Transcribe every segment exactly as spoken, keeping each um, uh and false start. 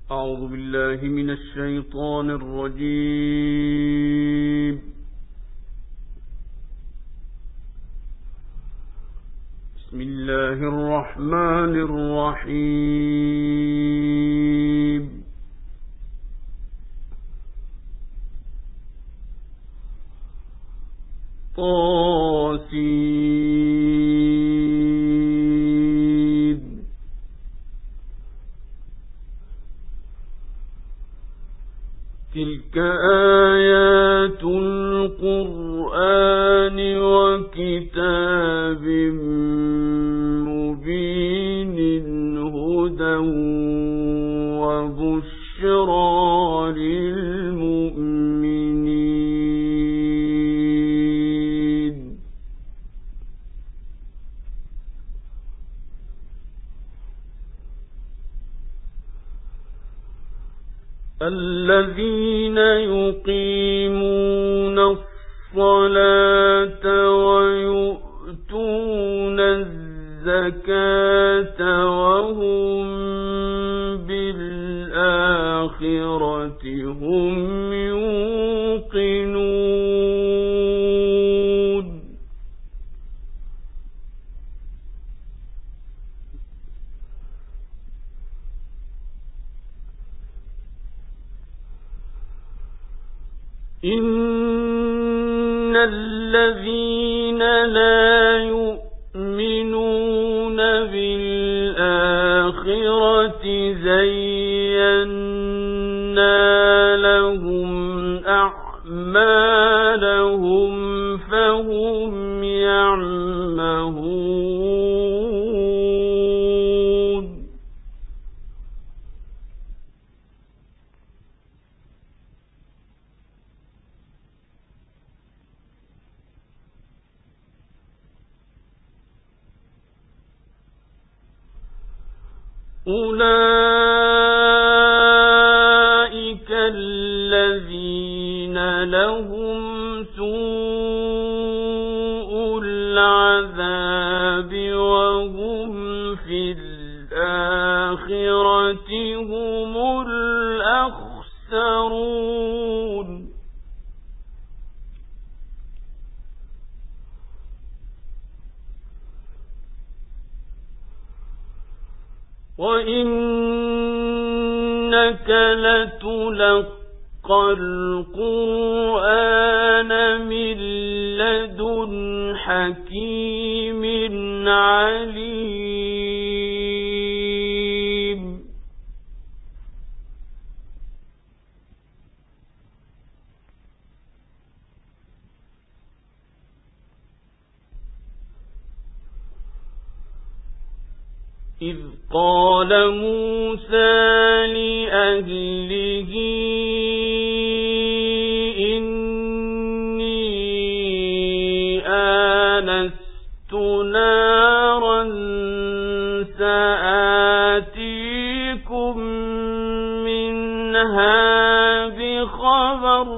أعوذ بالله من الشيطان الرجيم. بسم الله الرحمن الرحيم. طاسين. تلك آيات القرآن وكتاب مبين هدى وبشرى للمؤمنين. الذين يقيمون الصلاة ويؤتون الزكاة وهم بالآخرة هم يوقنون. إن الذين لا يؤمنون بالآخرة زينا لهم أعمالهم فهم يعمهون. أولئك الذين لهم سوء العذاب وهم في الآخرة هم الأخسرون. وإنك لتلقى القرآن من لدن حكيم عليم. إذ قال موسى لأهله إني آنست نارا سآتيكم منها بخبر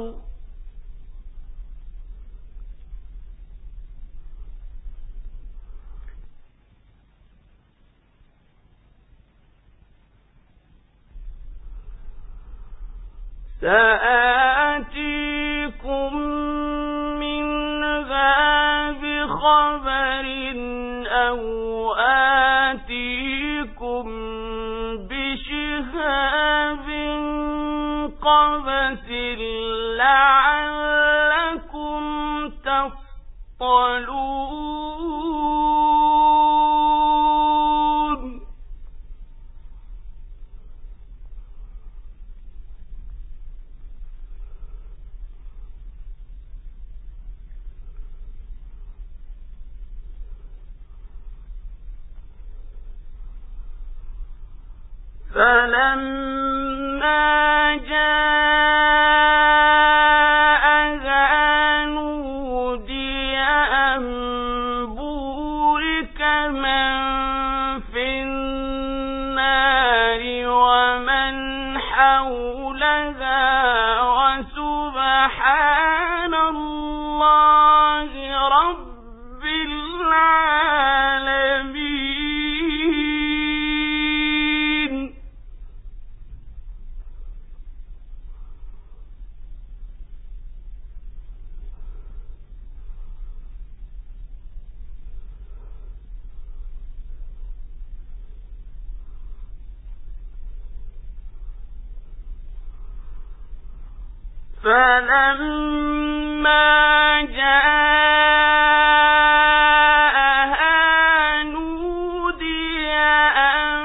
سآتيكم منها بخبر أو آتيكم بشهاب قبس لعلكم تصطلون. فلما جاءها نودي أن بورك من في النار ومن حولها وسبحان الله رب العالمين. فلما جاءها نودي أن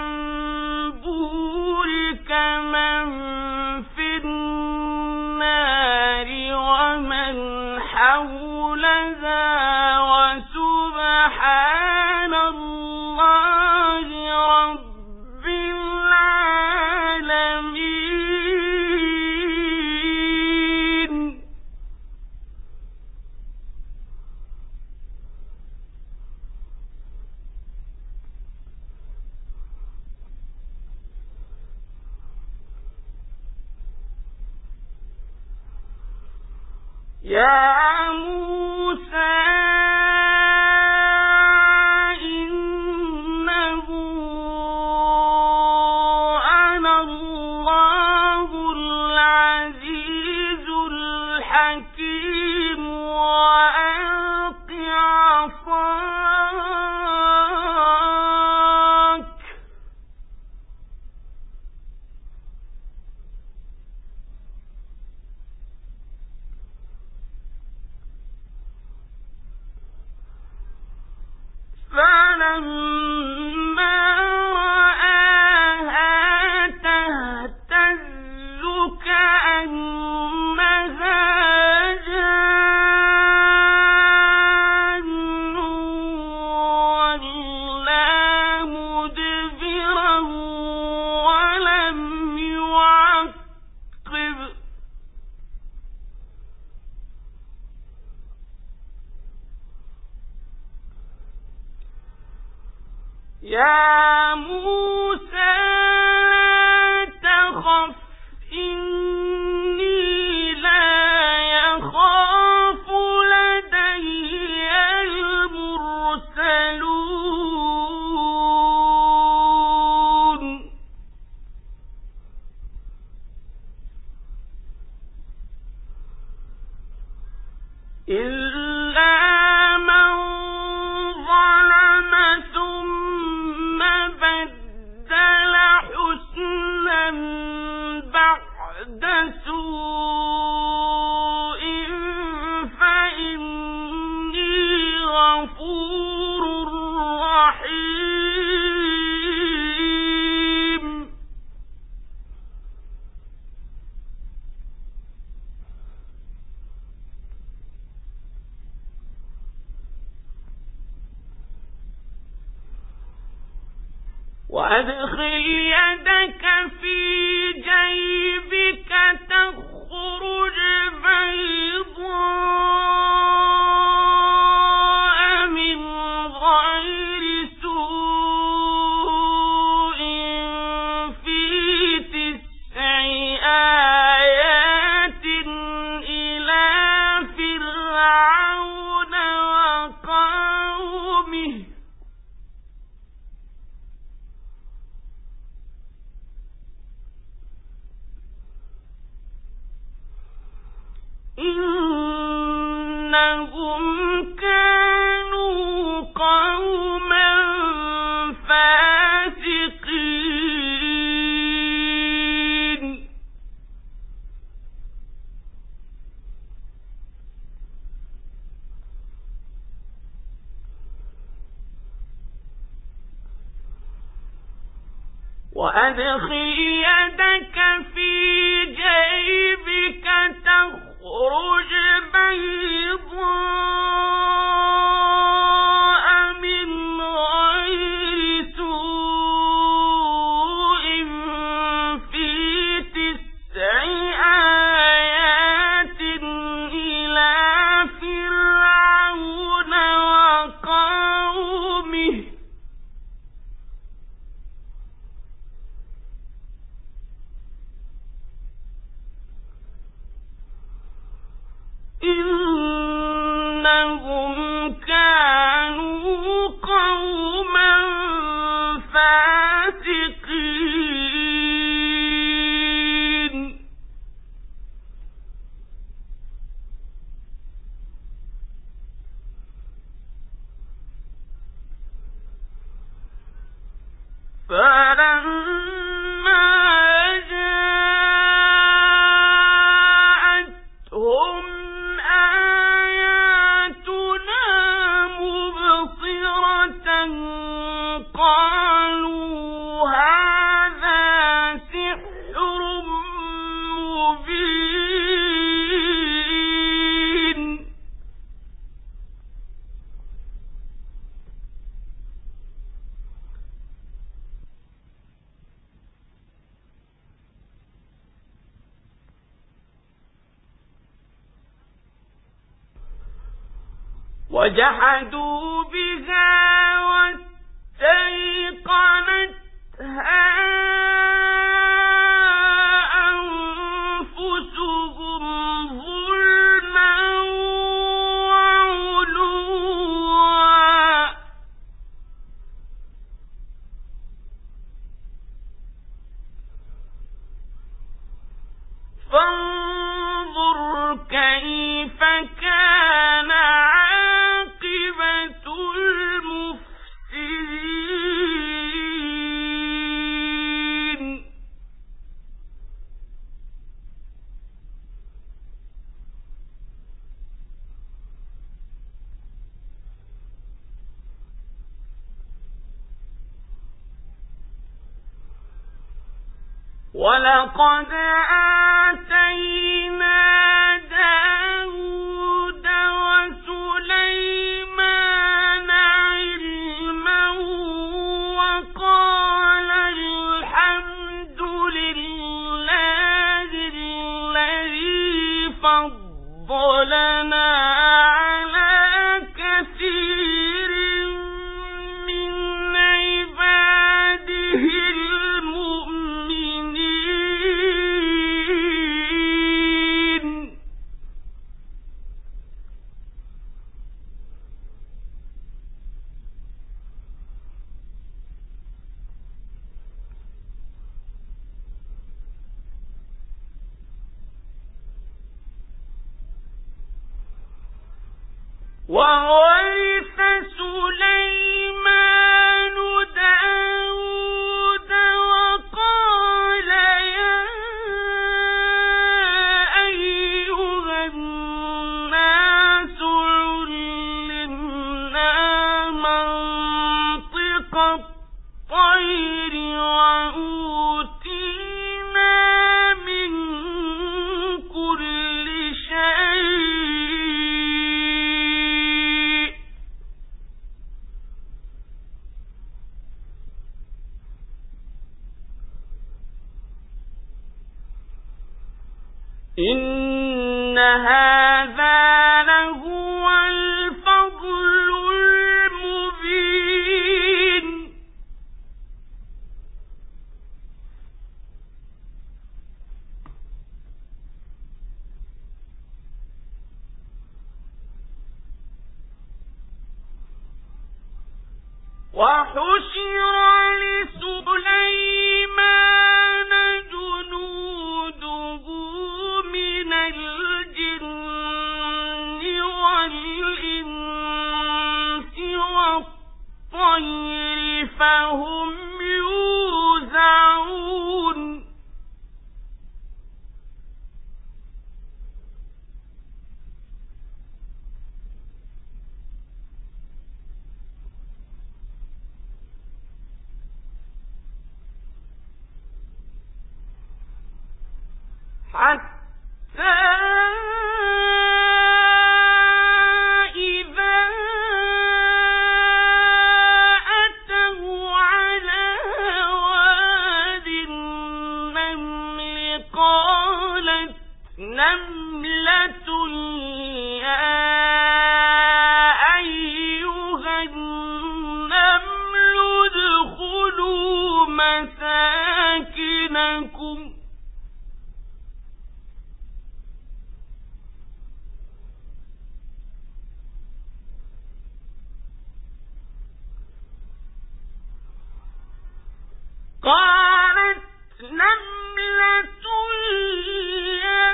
بورك من في النار ومن حولها وسبحان الله رب العالمين. يا موسى إنه أنا الله العزيز الحكيم وألق عصاك فلما رآها تهتز كأنها جان ولا مدبرا ولم يعقب يا موسى لا تخف إني لا يخاف لدي المرسلون إلا من ظلم ثم بدل حسنا بعد سوء فإني غفور رحيم. وأدخل يدك في جيبك تخرج بيضاء من غير سوء في تسع آيات إلى فرعون وقومه إنهم كانوا قوما فاسقين. وأدخل يدك في جيبك تخرج بيضاء من غير سوء في تسع آيات إلى فرعون وقومه إنهم كانوا قوما فاسقين. فلما جاءت وجحدوا بها واستيقنتها فانظر كيف كان عاقبة المفسدين ولقد آتينا داود وسليمان علما وقال الحمد لله الذي فضلنا على كثير من عباده وورث سليمان داود وقال يا أيها الناس علمنا منطق الطير وأوتينا من كل شيء إن هذا لهو الفضل المبين وحشر لسليمان جنوده من الجن والإنس والطير فهم يوزعون حتى إذا أتوا على واد النمل قالت نملة يا أيها النمل ادخلوا مساكنكم قالت نملة يا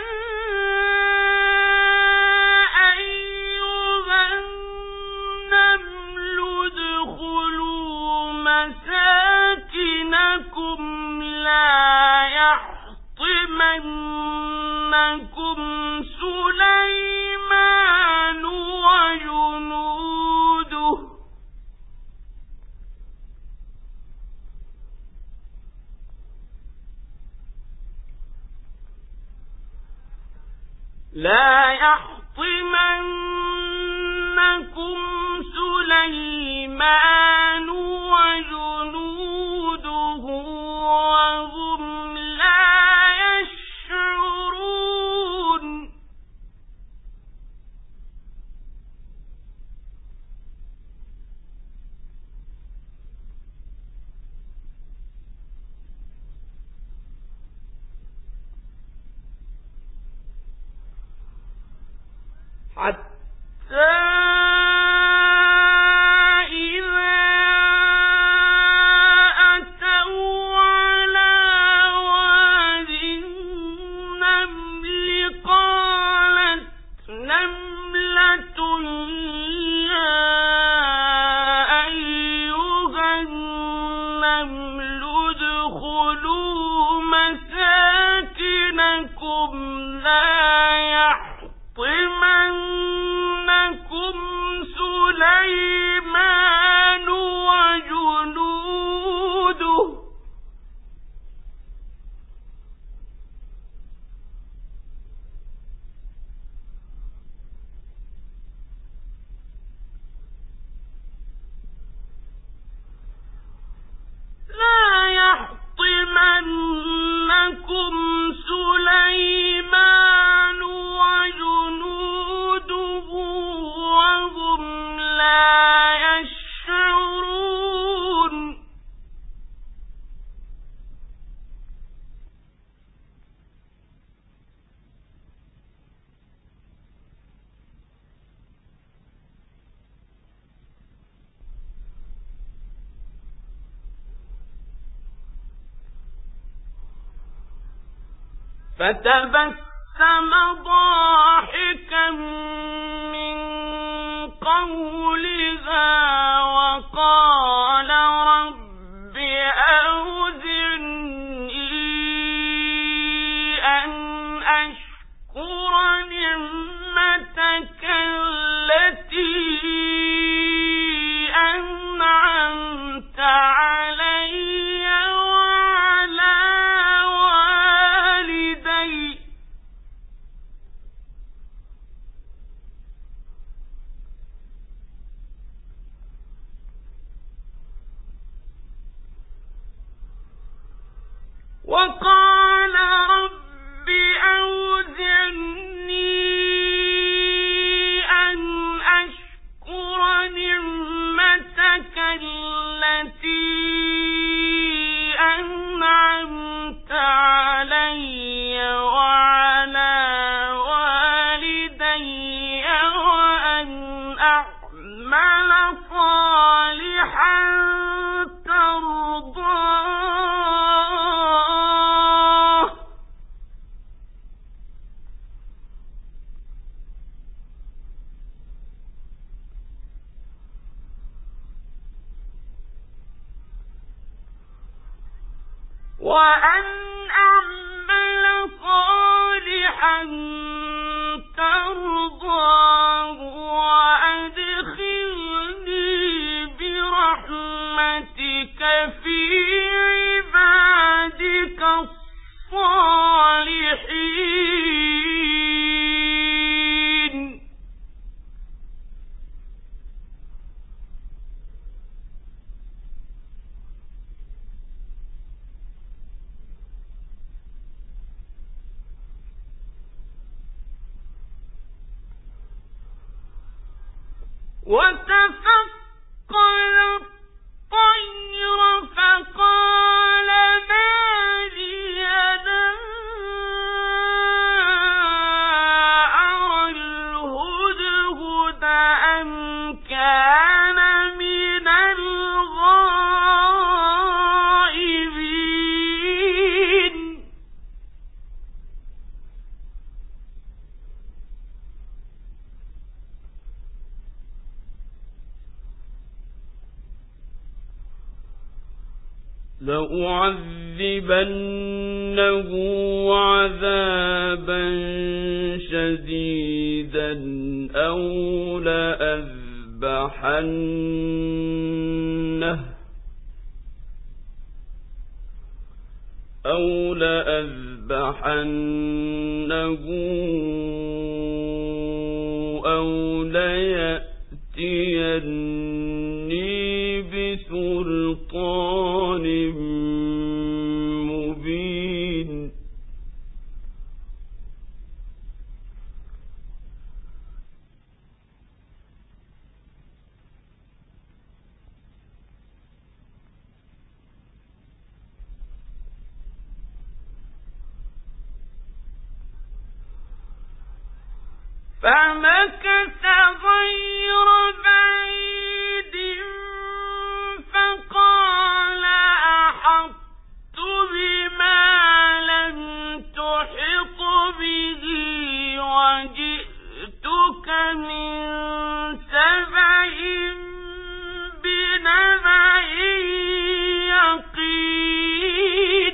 أيها النمل ادخلوا مساكنكم لا يحطمنكم سليمان وجنوده لا يحطمنكم سليمان وجنوده وهم لا يشعرون فتبسم ضاحكا من قولها وقال رب أوزعني أن أشكر نعمتك التي أنعمت علي وعلى والدي وقال رب أوزعني أن أشكر نعمتك التي أنعمت علي وعلى والدي وأن أعمل صالحا ترضاه وأن أعمل صالحا ترضاه وأدخلني برحمتك في عبادك الصالحين. وتفقد الطير فقال ما لي لا أرى الهدهد أم كان من الغائبين. لأعذبنه عذابا شديدا أو لأذبحنه أو لأذبحنه أو ليأتيني بسلطان مبين. فمكث غير بعيد فقال أحطت بما لم تحط به وجئتك من سبأ بنبأ يقين.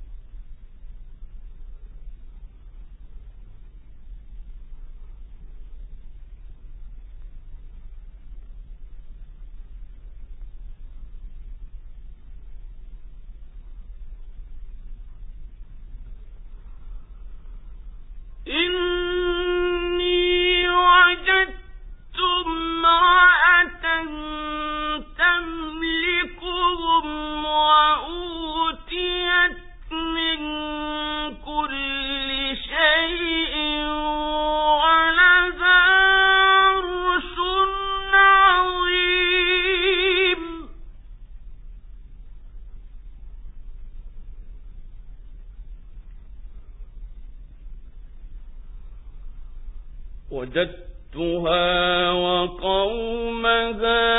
إني وجدت امرأة تملكهم وأوتيت من كل شيء ولها عرش عظيم. وجدتها وقومها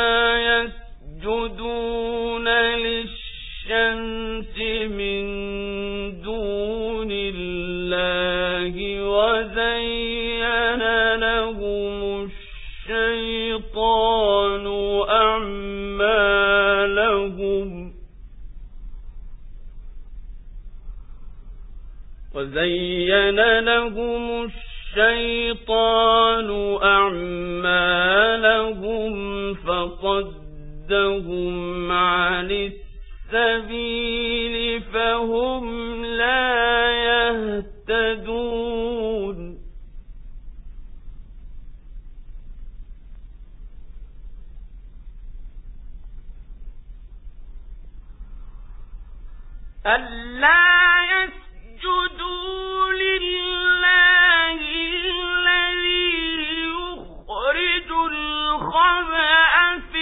يسجدون للشمس من دون الله وزين لهم الشيطان أعمالهم وزين لهم الشيطان أعمالهم فصدهم عن السبيل فهم لا يهتدون. ألا يسجدوا لله الذي يخرج الخبأ في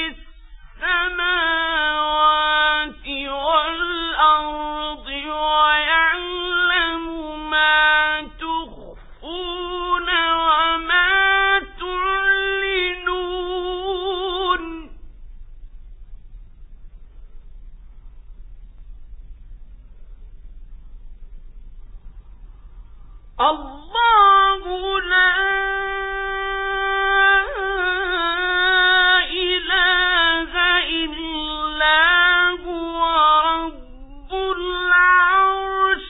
السماوات والأرض ويعلم ما تخفون وما تعلنون. الله لا إله إلا هو رب العرش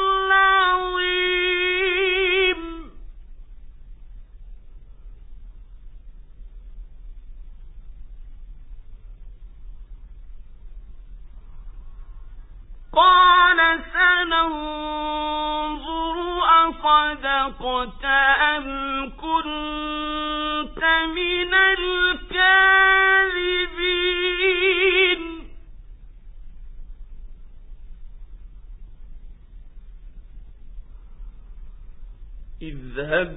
العظيم. قال سننظر أصدقت أم كنت من الكاذبين. اذهب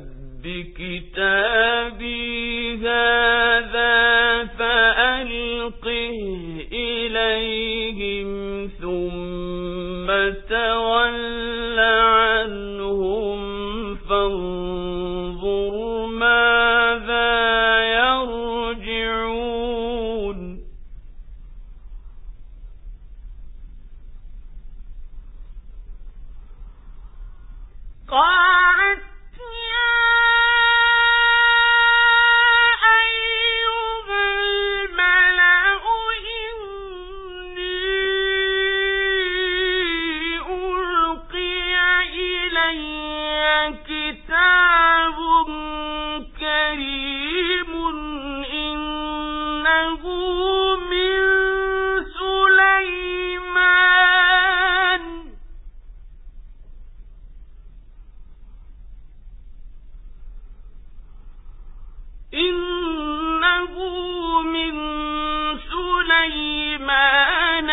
بكتابي هذا فألقه إليهم ثم تول عنهم فانظر ماذا يرجعون. قالت كتاب كريم إنه من سليمان إنه من سليمان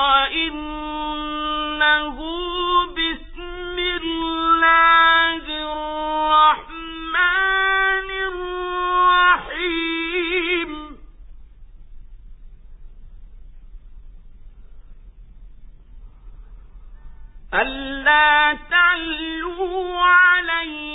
وإنه بسم الله الرحمن الرحيم. ألا تعلوا علي